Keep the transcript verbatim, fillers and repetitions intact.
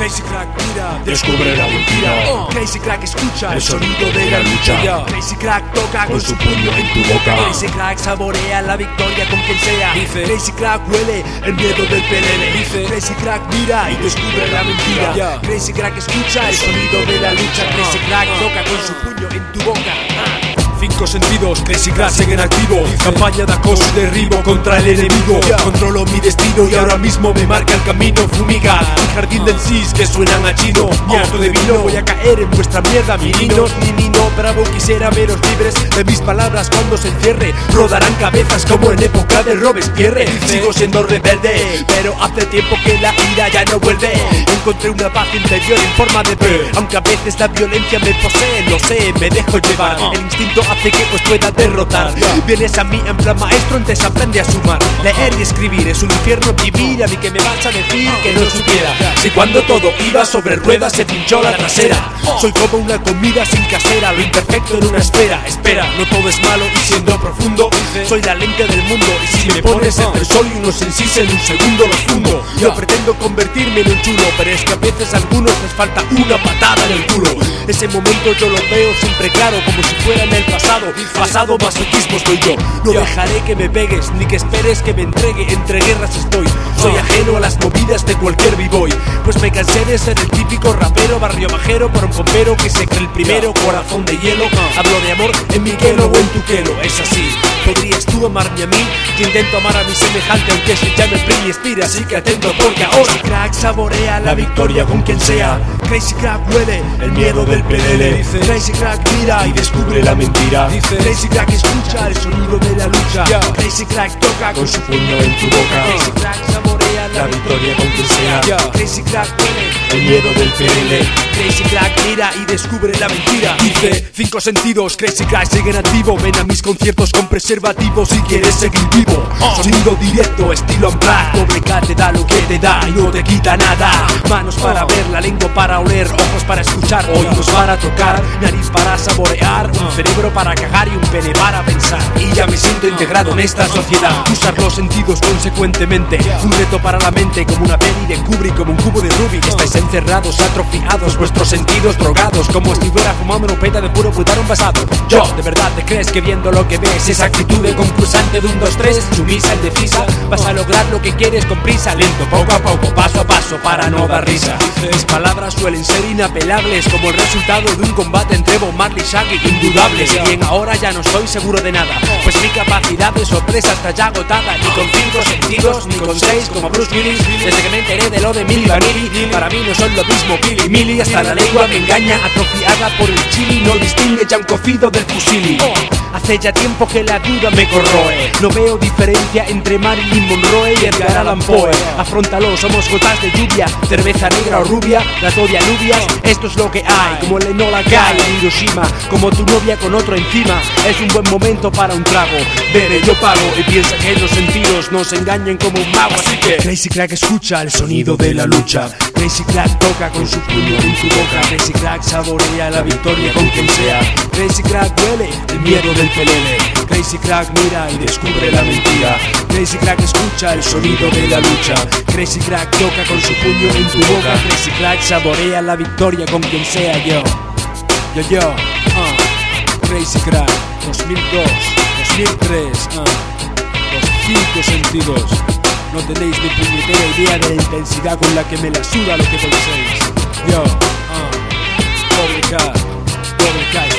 Crazy Crack mira, descubre la mentira. uh. Crazy Crack escucha el sonido de la lucha. Yeah. Crazy Crack toca con su puño en tu boca. Crazy Crack saborea la victoria con quien sea. Dice Crazy Crack huele el miedo del pelele. Dice Crazy Crack mira y descubre la mentira. Yeah. Crazy Crack escucha el sonido de la lucha. Crazy Crack toca con su puño en tu boca. uh. Cinco sentidos, Crazy Crack siguen activo. Campaña de acoso y derribo contra el enemigo. Yeah. Controlo mi destino y ahora mismo me marca el camino. Fumiga un jardín del cis que suenan a chino. Mierda de vino, voy a caer en vuestra mierda. Mirinos, ni nino, bravo, quisiera veros libres de mis palabras cuando se encierre. Rodarán cabezas como en época de Robespierre. Sigo siendo rebelde, pero hace tiempo que la ira ya no vuelve. Encontré una paz interior en forma de pe. Aunque a veces la violencia me posee, lo sé, me dejo llevar. El instinto hace que os pueda derrotar. Vienes a mí en plan maestro, antes aprende a sumar. Leer y escribir es un infierno vivir. A mí que me vas a decir que no supiera si cuando todo iba sobre ruedas se pinchó la trasera. Soy como una comida sin casera, lo imperfecto en una esfera. Espera, no todo es malo y siendo profundo soy la lente del mundo. Y si me pones entre sol y unos en sí en un segundo los fundo. Yo pretendo convertirme en un chulo, pero es que a veces a algunos les falta una patada en el culo. Ese momento yo lo veo siempre claro, como si fuera en el pasado. Pasado masoquismo soy yo. No dejaré que me pegues, ni que esperes que me entregue. Entre guerras estoy, soy ajeno a las movidas de cualquier b-boy. Pues me cansé de ser el típico rapero barrio bajero por un pompero que se cree el primero. Corazón de hielo, hablo de amor en mi quelo o en tu quelo. Es así, ¿podrías tú amarme a mí? Yo intento amar a mi semejante aunque se llame Prim y Espira. Así que atento porque ahora Crazy Crack saborea la victoria con quien sea. Crazy Crack huele el miedo del pelele. Crazy Crack mira y descubre la mentira. Crazy Crack escucha el sonido de la lucha. Yeah. Crazy Crack toca con su puño en tu boca. Crazy Crack saborea la, la victoria con quien sea. Yeah. Crazy Crack huele el miedo del pelele. Crazy Crack mira y descubre la mentira. Dice cinco sentidos, Crazy Crack sigue en activo. Ven a mis conciertos con preservativos si quieres seguir vivo. oh. Sonido directo, estilo en black. Doble K te da lo que te da y no te quita nada. Manos para ver, la lengua para oler, ojos para escuchar, oídos para tocar, nariz para saborear, un cerebro para cagar y un pene para pensar. Y ya me siento integrado en esta sociedad. Usar los sentidos consecuentemente, un reto para la mente como una peli de Kubrick, como un cubo de Rubik. Estáis encerrados, atrofiados, vuestros sentidos drogados, como si fuera fumando una peta de puro putar un basado. Yo, ¿de verdad te crees que viendo lo que ves, esa actitud de concursante de un dos tres, sumisa, indecisa, vas a lograr lo que quieres con prisa? Lento, poco a poco, paso a paso, para no dar risa. Mis palabras suelen ser inapelables, como el resultado de un combate entre Bob Marley y Shaggy, indudable. Si bien ahora ya no estoy seguro de nada, pues mi capacidad de sorpresa está ya agotada. Ni con cinco sentidos, ni con seis como Bruce Willis. Desde que me enteré de lo de Milli Vanilli, para mí no son lo mismo Billy Milli. Hasta la lengua me engaña, atrofiada por el chili. No distingue ya un cocido del fusili. Hace ya tiempo que la duda me corroe. No veo diferencia entre Marilyn Monroe y Edgar Allan Poe. Afróntalo, somos gotas de lluvia, cerveza negra o rubia, las doy alubias. Esto es lo que hay, como el Enola Gay en Hiroshima, como tu novia con otro encima. Es un buen momento para un trago. Bebe, yo pago y piensa que los sentidos nos engañan como un mago. Así que Crazy Crack escucha el sonido de la lucha. Crazy Crack toca con su puño en tu boca. Crazy Crack saborea la victoria con quien sea. Crazy Crack huele el miedo del pelele. Crazy Crack mira y descubre la mentira. Crazy Crack escucha el sonido de la lucha. Crazy Crack toca con su puño en tu boca. Crazy Crack saborea la victoria con quien sea. Yo, yo, yo, uh. Crazy Crack dos mil dos, dos mil tres, uh. Los cinco sentidos. No tenéis ni puñetera idea de la intensidad con la que me la suda lo que penséis. Yo, uh. Doble K, doble K.